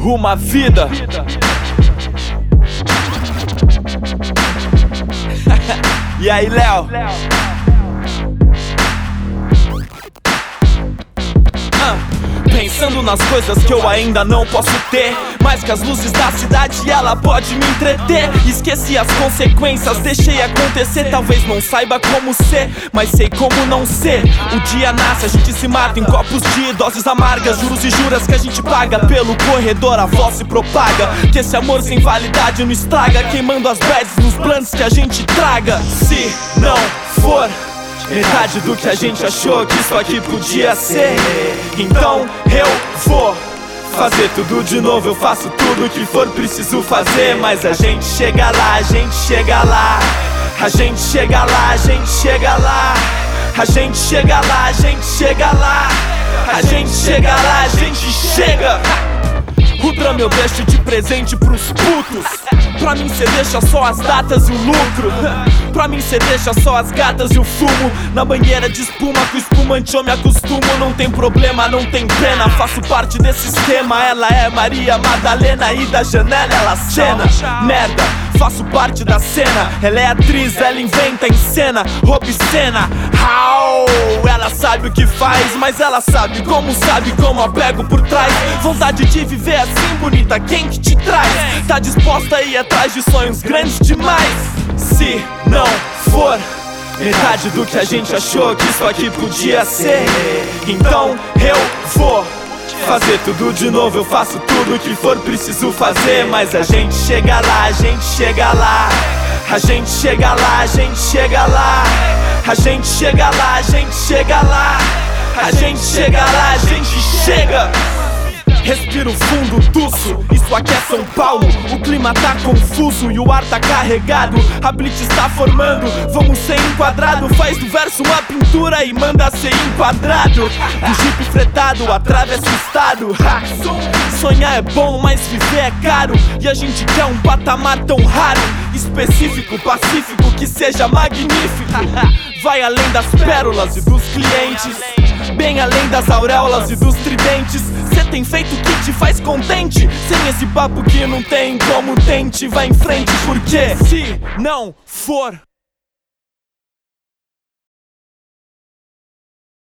uma vida. E aí, Léo? Pensando nas coisas que eu ainda não posso ter, mais que as luzes da cidade, ela pode me entreter. Esqueci as consequências, deixei acontecer. Talvez não saiba como ser, mas sei como não ser. O dia nasce, a gente se mata em copos de doses amargas, juros e juras que a gente paga. Pelo corredor a voz se propaga, que esse amor sem validade não estraga, queimando as bads nos planos que a gente traga. Se não for metade do que a gente achou que isso aqui podia ser, então eu vou fazer tudo de novo. Eu faço tudo que for preciso fazer, mas a gente chega lá, a gente chega lá, a gente chega lá, a gente chega lá, a gente chega lá, a gente chega lá, a gente chega lá, a gente chega. O drama eu deixo de presente pros putos. Pra mim cê deixa só as datas e o lucro. Pra mim cê deixa só as gatas e o fumo. Na banheira de espuma, com espumante eu me acostumo. Não tem problema, não tem pena, faço parte desse esquema. Ela é Maria Madalena e da janela ela cena. Merda, faço parte da cena. Ela é atriz, ela inventa, encena, obscena. Ela sabe o que faz, mas ela sabe como eu pego por trás. Vontade de viver assim, bonita, quem que te traz? Tá disposta a ir atrás de sonhos grandes demais? Se não for metade do que a gente achou que isso aqui podia ser, então eu vou fazer tudo de novo. Eu faço tudo que for preciso fazer, mas a gente chega lá, a gente chega lá, a gente chega lá, a gente chega lá, a gente chega lá, a gente chega lá, a gente chega lá, a gente chega. Respiro fundo, tuço, isso aqui é São Paulo. O clima tá confuso e o ar tá carregado. A blitz está formando, vamos ser enquadrado. Faz do verso uma pintura e manda ser enquadrado. Do jipe fretado, atravessa o estado. Sonhar é bom, mas viver é caro. E a gente quer um patamar tão raro, específico, pacífico, que seja magnífico. Vai além das pérolas e dos clientes, bem além das auréolas e dos tridentes. Cê tem feito o que te faz contente, sem esse papo que não tem como tente. Vai em frente, porque se não for